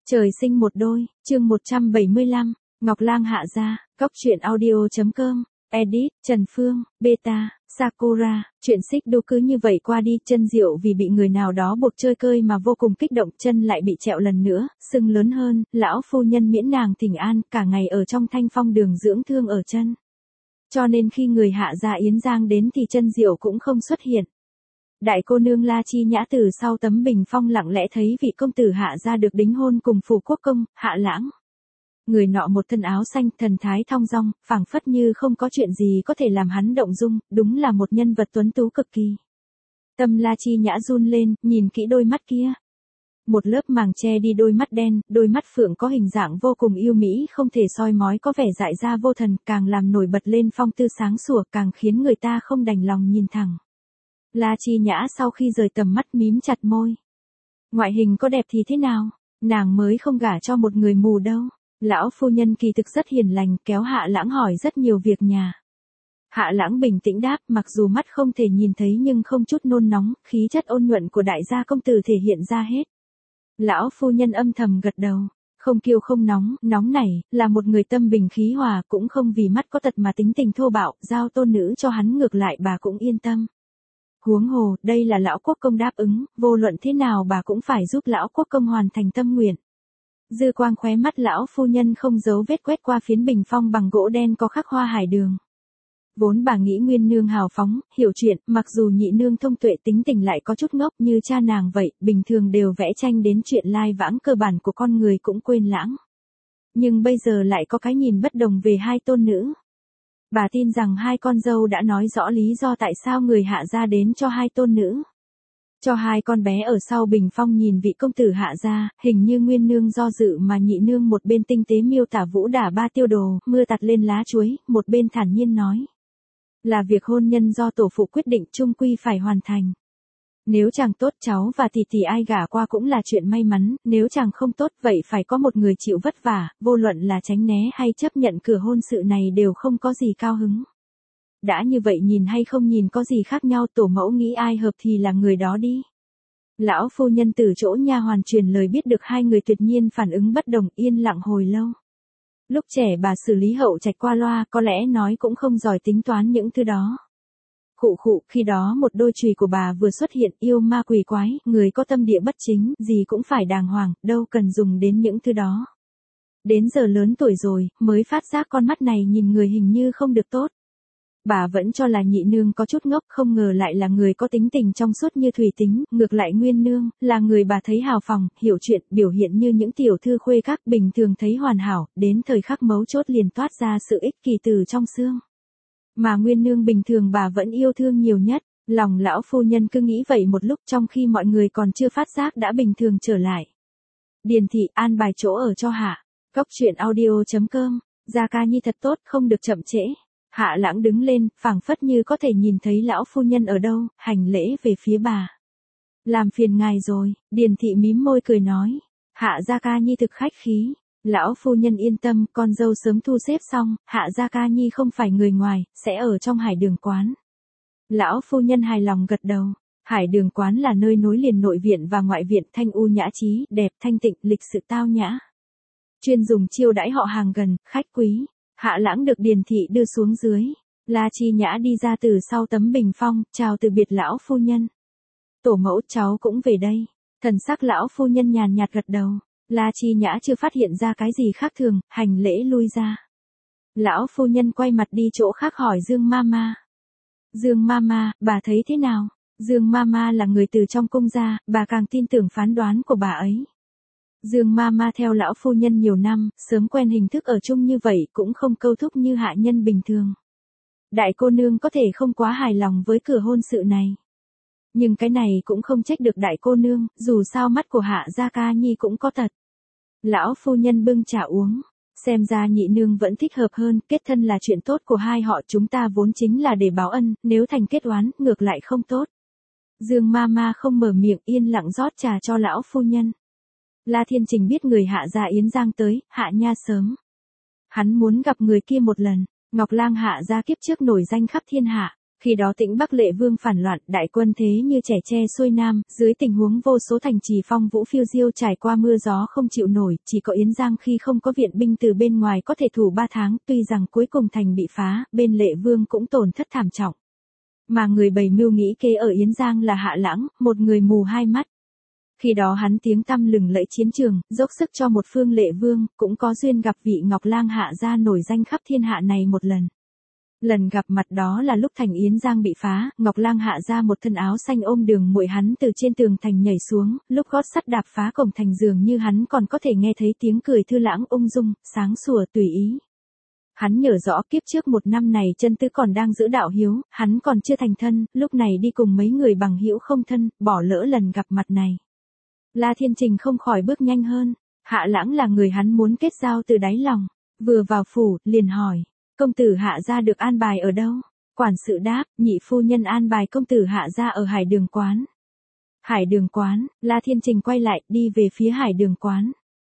Trời sinh một đôi, chương 175, Ngọc Lang hạ gia, Cóc truyện audio.com, edit, Trần Phương, beta, Sakura, chuyện xích đu cứ như vậy qua đi, Chân Diệu vì bị người nào đó buộc chơi cơi mà vô cùng kích động, chân lại bị trẹo lần nữa, sưng lớn hơn, lão phu nhân miễn nàng thỉnh an, cả ngày ở trong Thanh Phong đường dưỡng thương ở chân. Cho nên khi người hạ gia Yến Giang đến thì Chân Diệu cũng không xuất hiện. Đại cô nương La Chi Nhã từ sau tấm bình phong lặng lẽ thấy vị công tử hạ gia được đính hôn cùng phủ quốc công, Hạ Lãng. Người nọ một thân áo xanh, thần thái thong dong, phảng phất như không có chuyện gì có thể làm hắn động dung, đúng là một nhân vật tuấn tú cực kỳ. Tâm La Chi Nhã run lên, nhìn kỹ đôi mắt kia. Một lớp màng che đi đôi mắt đen, đôi mắt phượng có hình dạng vô cùng yêu mỹ, không thể soi mói, có vẻ dại ra vô thần, càng làm nổi bật lên phong tư sáng sủa, càng khiến người ta không đành lòng nhìn thẳng. La Chi Nhã sau khi rời tầm mắt mím chặt môi. Ngoại hình có đẹp thì thế nào, nàng mới không gả cho một người mù đâu. Lão phu nhân kỳ thực rất hiền lành, kéo Hạ Lãng hỏi rất nhiều việc nhà. Hạ Lãng bình tĩnh đáp, mặc dù mắt không thể nhìn thấy nhưng không chút nôn nóng, khí chất ôn nhuận của đại gia công tử thể hiện ra hết. Lão phu nhân âm thầm gật đầu, không kiêu không nóng nảy, là một người tâm bình khí hòa, cũng không vì mắt có tật mà tính tình thô bạo, giao tôn nữ cho hắn ngược lại bà cũng yên tâm. Huống hồ, đây là lão quốc công đáp ứng, vô luận thế nào bà cũng phải giúp lão quốc công hoàn thành tâm nguyện. Dư quang khóe mắt lão phu nhân không giấu vết quét qua phiến bình phong bằng gỗ đen có khắc hoa hải đường. Vốn bà nghĩ Nguyên nương hào phóng, hiểu chuyện, mặc dù nhị nương thông tuệ tính tình lại có chút ngốc như cha nàng vậy, bình thường đều vẽ tranh đến chuyện lai vãng cơ bản của con người cũng quên lãng. Nhưng bây giờ lại có cái nhìn bất đồng về hai tôn nữ. Bà tin rằng hai con dâu đã nói rõ lý do tại sao người hạ gia đến cho hai tôn nữ. Cho hai con bé ở sau bình phong nhìn vị công tử hạ gia, hình như Nguyên nương do dự mà nhị nương một bên tinh tế miêu tả vũ đả ba tiêu đồ, mưa tạt lên lá chuối, một bên thản nhiên nói. Là việc hôn nhân do tổ phụ quyết định chung quy phải hoàn thành. Nếu chàng tốt cháu và tỷ ai gả qua cũng là chuyện may mắn, nếu chàng không tốt vậy phải có một người chịu vất vả, vô luận là tránh né hay chấp nhận cửa hôn sự này đều không có gì cao hứng. Đã như vậy nhìn hay không nhìn có gì khác nhau, tổ mẫu nghĩ ai hợp thì là người đó đi. Lão phu nhân từ chỗ nha hoàn truyền lời biết được hai người tuyệt nhiên phản ứng bất đồng, yên lặng hồi lâu. Lúc trẻ bà xử lý hậu trạch qua loa, có lẽ nói cũng không giỏi tính toán những thứ đó. Khụ, khi đó một đôi chùy của bà vừa xuất hiện, yêu ma quỷ quái, người có tâm địa bất chính, gì cũng phải đàng hoàng, đâu cần dùng đến những thứ đó. Đến giờ lớn tuổi rồi, mới phát giác con mắt này nhìn người hình như không được tốt. Bà vẫn cho là nhị nương có chút ngốc, không ngờ lại là người có tính tình trong suốt như thủy tính, ngược lại Nguyên nương, là người bà thấy hào phóng, hiểu chuyện, biểu hiện như những tiểu thư khuê các bình thường thấy hoàn hảo, đến thời khắc mấu chốt liền toát ra sự ích kỷ từ trong xương. Mà Nguyên nương bình thường bà vẫn yêu thương nhiều nhất, lòng lão phu nhân cứ nghĩ vậy một lúc trong khi mọi người còn chưa phát giác đã bình thường trở lại. Điền thị an bài chỗ ở cho Hạ, Cóc truyện audio.com, Gia Ca Nhi thật tốt, không được chậm trễ. Hạ Lãng đứng lên, phảng phất như có thể nhìn thấy lão phu nhân ở đâu, hành lễ về phía bà. Làm phiền ngài rồi, Điền thị mím môi cười nói. Hạ Gia Ca Nhi thực khách khí. Lão phu nhân yên tâm, con dâu sớm thu xếp xong, Hạ Gia Ca Nhi không phải người ngoài, sẽ ở trong Hải Đường quán. Lão phu nhân hài lòng gật đầu. Hải Đường quán là nơi nối liền nội viện và ngoại viện, thanh u nhã trí, đẹp thanh tịnh, lịch sự tao nhã. Chuyên dùng chiêu đãi họ hàng gần, khách quý. Hạ Lãng được Điền thị đưa xuống dưới. La Chi Nhã đi ra từ sau tấm bình phong, chào từ biệt lão phu nhân. Tổ mẫu cháu cũng về đây. Thần sắc lão phu nhân nhàn nhạt gật đầu. La Chi Nhã chưa phát hiện ra cái gì khác thường, hành lễ lui ra. Lão phu nhân quay mặt đi chỗ khác hỏi Dương Mama. Dương Mama, bà thấy thế nào? Dương Mama là người từ trong cung ra, bà càng tin tưởng phán đoán của bà ấy. Dương Mama theo lão phu nhân nhiều năm, sớm quen hình thức ở chung như vậy cũng không câu thúc như hạ nhân bình thường. Đại cô nương có thể không quá hài lòng với cửa hôn sự này. Nhưng cái này cũng không trách được đại cô nương, dù sao mắt của Hạ Gia Ca Nhi cũng có tật. Lão phu nhân bưng trà uống, xem ra nhị nương vẫn thích hợp hơn, kết thân là chuyện tốt của hai họ, chúng ta vốn chính là để báo ân, nếu thành kết oán, ngược lại không tốt. Dương Mama không mở miệng, yên lặng rót trà cho lão phu nhân. La Thiên Trình biết người Hạ gia Yến Giang tới, Hạ nha sớm. Hắn muốn gặp người kia một lần. Ngọc Lang Hạ gia kiếp trước nổi danh khắp thiên hạ, Khi đó Tĩnh Bắc Lệ Vương phản loạn, đại quân thế như trẻ tre xuôi nam, dưới tình huống vô số thành trì phong vũ phiêu diêu trải qua mưa gió không chịu nổi, chỉ có Yến Giang khi không có viện binh từ bên ngoài có thể thủ 3 tháng, tuy rằng cuối cùng thành bị phá, bên Lệ Vương cũng tổn thất thảm trọng. Mà người bày mưu nghĩ kế ở Yến Giang là Hạ Lãng, một người mù hai mắt. Khi đó hắn tiếng tăm lừng lẫy chiến trường, dốc sức cho một phương Lệ Vương, cũng có duyên gặp vị Ngọc Lang Hạ gia nổi danh khắp thiên hạ này một lần. Lần gặp mặt đó là lúc thành Yến Giang bị phá, Ngọc Lang Hạ ra một thân áo xanh ôm Đường Muội hắn từ trên tường thành nhảy xuống, lúc gót sắt đạp phá cổng thành dường như hắn còn có thể nghe thấy tiếng cười thư lãng ung dung, sáng sủa tùy ý. Hắn nhớ rõ kiếp trước một năm này chân tứ còn đang giữ đạo hiếu, hắn còn chưa thành thân, lúc này đi cùng mấy người bằng hữu không thân, bỏ lỡ lần gặp mặt này. La Thiên Trình không khỏi bước nhanh hơn, Hạ Lãng là người hắn muốn kết giao từ đáy lòng, vừa vào phủ, liền hỏi. Công tử Hạ gia được an bài ở đâu? Quản sự đáp, nhị phu nhân an bài công tử Hạ gia ở Hải Đường quán. Hải Đường quán, La Thiên Trình quay lại, đi về phía Hải Đường quán.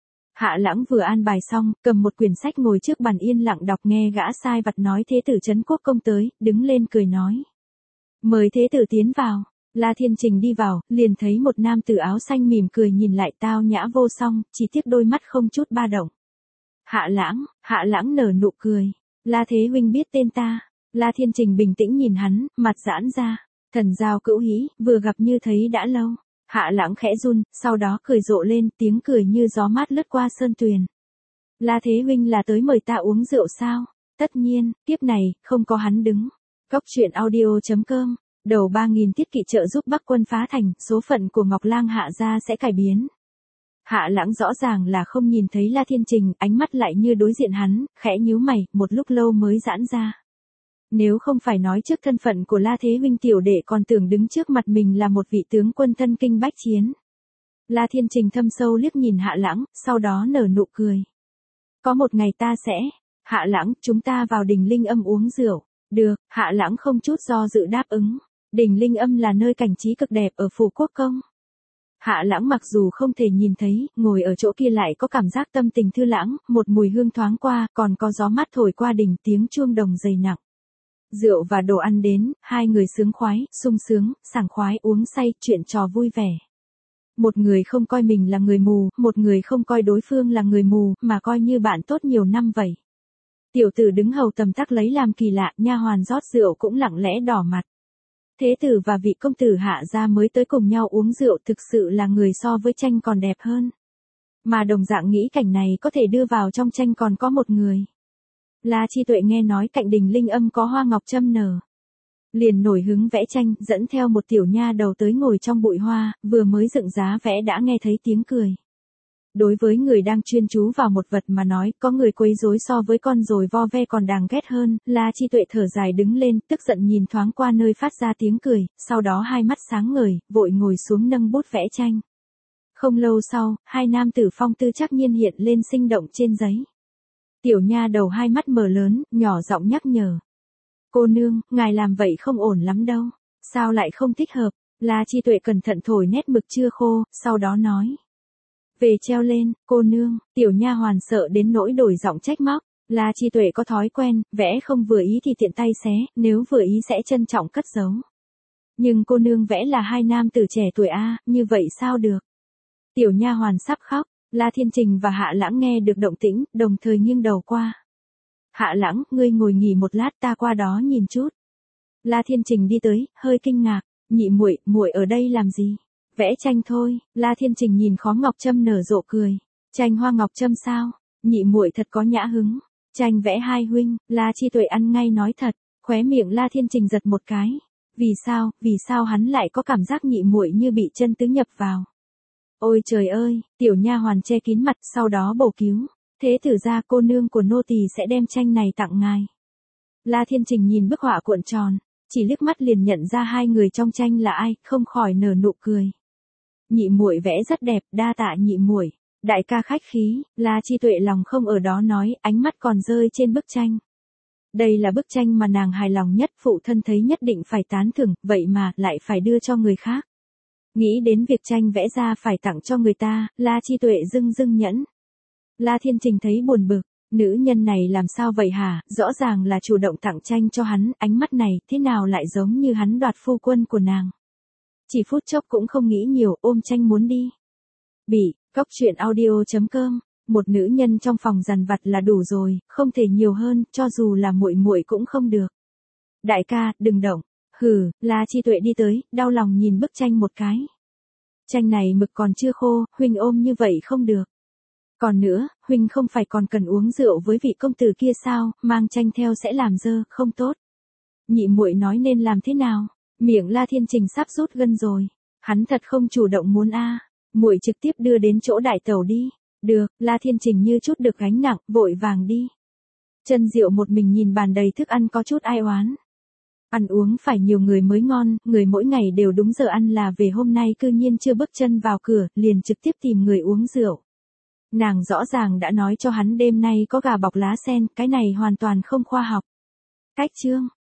Hạ Lãng vừa an bài xong, cầm một quyển sách ngồi trước bàn yên lặng đọc nghe gã sai vặt nói thế tử trấn quốc công tới, đứng lên cười nói. Mời thế tử tiến vào. La Thiên Trình đi vào, liền thấy một nam tử áo xanh mỉm cười nhìn lại tao nhã vô song, chỉ tiếc đôi mắt không chút ba động. Hạ Lãng nở nụ cười. La Thế huynh biết tên ta. La Thiên Trình bình tĩnh nhìn hắn, mặt giãn ra. Thần giao cữu hĩ, vừa gặp như thấy đã lâu. Hạ Lãng khẽ run, sau đó cười rộ lên, tiếng cười như gió mát lướt qua sơn tuyền. La Thế huynh là tới mời ta uống rượu sao? Tất nhiên, tiếp này, không có hắn đứng. Cốc truyện audio.com, đầu 3.000 tiết kỵ trợ giúp Bắc quân phá thành, số phận của Ngọc Lang Hạ gia sẽ cải biến. Hạ Lãng rõ ràng là không nhìn thấy La Thiên Trình, ánh mắt lại như đối diện hắn, khẽ nhíu mày, một lúc lâu mới giãn ra. Nếu không phải nói trước thân phận của La Thế huynh tiểu đệ còn tưởng đứng trước mặt mình là một vị tướng quân thân kinh bách chiến. La Thiên Trình thâm sâu liếc nhìn Hạ Lãng, sau đó nở nụ cười. Có một ngày ta sẽ, Hạ Lãng, chúng ta vào đình Linh Âm uống rượu. Được, Hạ Lãng không chút do dự đáp ứng. Đình Linh Âm là nơi cảnh trí cực đẹp ở phủ Quốc Công. Hạ Lãng mặc dù không thể nhìn thấy, ngồi ở chỗ kia lại có cảm giác tâm tình thư lãng, một mùi hương thoáng qua, còn có gió mát thổi qua đình, tiếng chuông đồng dày nặng. Rượu và đồ ăn đến, hai người sướng khoái, sung sướng, sảng khoái uống say, chuyện trò vui vẻ. Một người không coi mình là người mù, một người không coi đối phương là người mù, mà coi như bạn tốt nhiều năm vậy. Tiểu tử đứng hầu tầm tắc lấy làm kỳ lạ, nha hoàn rót rượu cũng lặng lẽ đỏ mặt. Thế tử và vị công tử Hạ gia mới tới cùng nhau uống rượu thực sự là người so với tranh còn đẹp hơn. Mà đồng dạng nghĩ cảnh này có thể đưa vào trong tranh còn có một người. La Chi Tuệ nghe nói cạnh đình Linh Âm có hoa ngọc châm nở. Liền nổi hứng vẽ tranh, dẫn theo một tiểu nha đầu tới ngồi trong bụi hoa, vừa mới dựng giá vẽ đã nghe thấy tiếng cười. Đối với người đang chuyên chú vào một vật mà nói, có người quấy rối so với con rồi vo ve còn đáng ghét hơn, La Chi Tuệ thở dài đứng lên, tức giận nhìn thoáng qua nơi phát ra tiếng cười, sau đó hai mắt sáng ngời, vội ngồi xuống nâng bút vẽ tranh. Không lâu sau, hai nam tử phong tư chắc nhiên hiện lên sinh động trên giấy. Tiểu nha đầu hai mắt mở lớn, nhỏ giọng nhắc nhở. Cô nương, ngài làm vậy không ổn lắm đâu. Sao lại không thích hợp? La Chi Tuệ cẩn thận thổi nét mực chưa khô, sau đó nói. Về treo lên, cô nương, tiểu nha hoàn sợ đến nỗi đổi giọng trách móc. La Chi Tuệ có thói quen, vẽ không vừa ý thì tiện tay xé, nếu vừa ý sẽ trân trọng cất giấu. Nhưng cô nương vẽ là hai nam tử trẻ tuổi a, như vậy sao được? Tiểu nha hoàn sắp khóc, La Thiên Trình và Hạ Lãng nghe được động tĩnh, đồng thời nghiêng đầu qua. Hạ Lãng, ngươi ngồi nghỉ một lát ta qua đó nhìn chút. La Thiên Trình đi tới, hơi kinh ngạc, nhị muội, muội ở đây làm gì? Vẽ tranh thôi. La Thiên Trình nhìn khóm ngọc trâm nở rộ cười. Tranh hoa ngọc trâm sao? Nhị muội thật có nhã hứng. Tranh vẽ hai huynh. La Chi Tuệ ăn ngay nói thật. Khóe miệng La Thiên Trình giật một cái. Vì sao hắn lại có cảm giác nhị muội như bị chân tứ nhập vào? Ôi trời ơi, tiểu nha hoàn che kín mặt, sau đó bổ cứu. Thế thử ra cô nương của nô tỳ sẽ đem tranh này tặng ngài. La Thiên Trình nhìn bức họa cuộn tròn, chỉ liếc mắt liền nhận ra hai người trong tranh là ai, không khỏi nở nụ cười. Nhị muội vẽ rất đẹp, đa tạ nhị muội. Đại ca khách khí. La Chi Tuệ lòng không ở đó nói, ánh mắt còn rơi trên bức tranh. Đây là bức tranh mà nàng hài lòng nhất, phụ thân thấy nhất định phải tán thưởng, vậy mà lại phải đưa cho người khác. Nghĩ đến việc tranh vẽ ra phải tặng cho người ta, La Chi Tuệ dưng nhẫn. La Thiên Trình thấy buồn bực, Nữ nhân này làm sao vậy hả, rõ ràng là chủ động tặng tranh cho hắn, ánh mắt này thế nào lại giống như hắn đoạt phu quân của nàng. Chỉ phút chốc cũng không nghĩ nhiều, ôm tranh muốn đi. Bị, cóc truyện audio.com, một nữ nhân trong phòng dằn vặt là đủ rồi, không thể nhiều hơn, cho dù là muội muội cũng không được. Đại ca, đừng động. Hừ, La Chi Tuệ đi tới, đau lòng nhìn bức tranh một cái. Tranh này mực còn chưa khô, huynh ôm như vậy không được. Còn nữa, huynh không phải còn cần uống rượu với vị công tử kia sao, mang tranh theo sẽ làm dơ, không tốt. Nhị muội nói nên làm thế nào? Miệng La Thiên Trình sắp rút gân rồi. Hắn thật không chủ động muốn a. Muội trực tiếp đưa đến chỗ đại tẩu đi. Được, La Thiên Trình như chút được gánh nặng, vội vàng đi. Chân Diệu một mình nhìn bàn đầy thức ăn có chút ai oán. Ăn uống phải nhiều người mới ngon, người mỗi ngày đều đúng giờ ăn là về hôm nay cư nhiên chưa bước chân vào cửa, liền trực tiếp tìm người uống rượu. Nàng rõ ràng đã nói cho hắn đêm nay có gà bọc lá sen, cái này hoàn toàn không khoa học. Cách chương